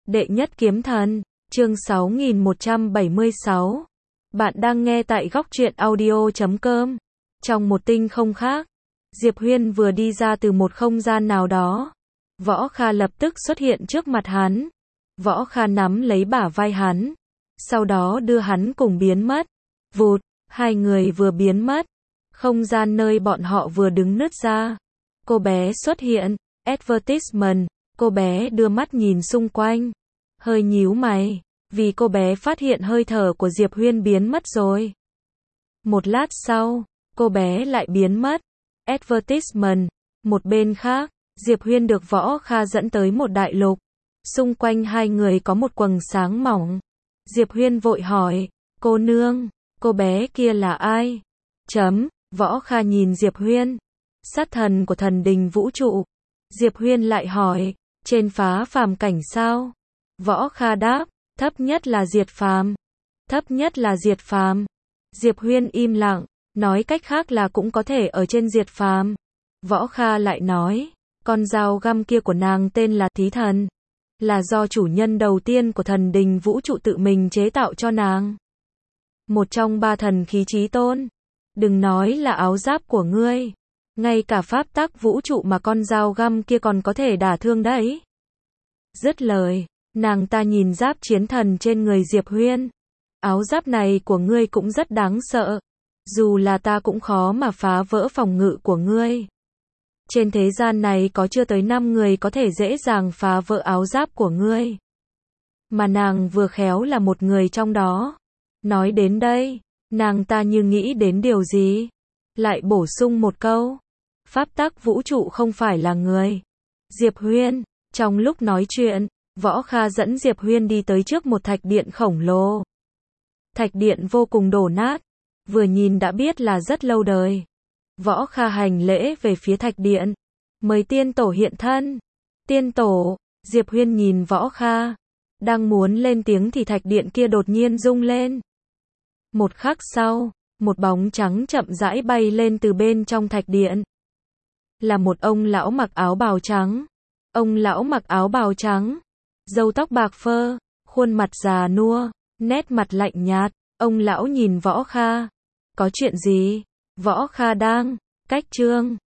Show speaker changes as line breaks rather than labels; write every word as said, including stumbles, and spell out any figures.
Đệ nhất kiếm thần, chương sáu nghìn một trăm bảy mươi sáu. Bạn đang nghe tại góc truyện audio chấm com. Trong một tinh không khác, Diệp Huyên vừa đi ra từ một không gian nào đó. Võ Kha lập tức xuất hiện trước mặt hắn. Võ Kha nắm lấy bả vai hắn, sau đó đưa hắn cùng biến mất. Vụt, hai người vừa biến mất, không gian nơi bọn họ vừa đứng nứt ra. Cô bé xuất hiện, advertisement, cô bé đưa mắt nhìn xung quanh, hơi nhíu mày, vì cô bé phát hiện hơi thở của Diệp Huyên biến mất rồi. Một lát sau, cô bé lại biến mất. Advertisement, một bên khác, Diệp Huyên được Võ Kha dẫn tới một đại lục. Xung quanh hai người có một quầng sáng mỏng. Diệp Huyên vội hỏi, cô nương, cô bé kia là ai? Chấm, Võ Kha nhìn Diệp Huyên, sát thần của thần đình vũ trụ. Diệp Huyên lại hỏi, trên phá phàm cảnh sao? Võ Kha đáp, thấp nhất là diệt phàm. Thấp nhất là diệt phàm. Diệp Huyên im lặng, nói cách khác là cũng có thể ở trên diệt phàm. Võ Kha lại nói, con dao găm kia của nàng tên là Thí Thần, là do chủ nhân đầu tiên của thần đình vũ trụ tự mình chế tạo cho nàng. Một trong ba thần khí chí tôn. Đừng nói là áo giáp của ngươi, ngay cả pháp tắc vũ trụ mà con dao găm kia còn có thể đả thương đấy. Dứt lời, nàng ta nhìn giáp chiến thần trên người Diệp Huyên. Áo giáp này của ngươi cũng rất đáng sợ, dù là ta cũng khó mà phá vỡ phòng ngự của ngươi. Trên thế gian này có chưa tới năm người có thể dễ dàng phá vỡ áo giáp của ngươi, mà nàng vừa khéo là một người trong đó. Nói đến đây, nàng ta như nghĩ đến điều gì, lại bổ sung một câu, pháp tắc vũ trụ không phải là người. Diệp Huyên, trong lúc nói chuyện, Võ Kha dẫn Diệp Huyên đi tới trước một thạch điện khổng lồ. Thạch điện vô cùng đổ nát, vừa nhìn đã biết là rất lâu đời. Võ Kha hành lễ về phía thạch điện, mời tiên tổ hiện thân. Tiên tổ, Diệp Huyên nhìn Võ Kha, đang muốn lên tiếng thì thạch điện kia đột nhiên rung lên. Một khắc sau, một bóng trắng chậm rãi bay lên từ bên trong thạch điện. Là một ông lão mặc áo bào trắng. Ông lão mặc áo bào trắng, râu tóc bạc phơ, khuôn mặt già nua, nét mặt lạnh nhạt. Ông lão nhìn Võ Kha, có chuyện gì? Võ Kha đang cách chương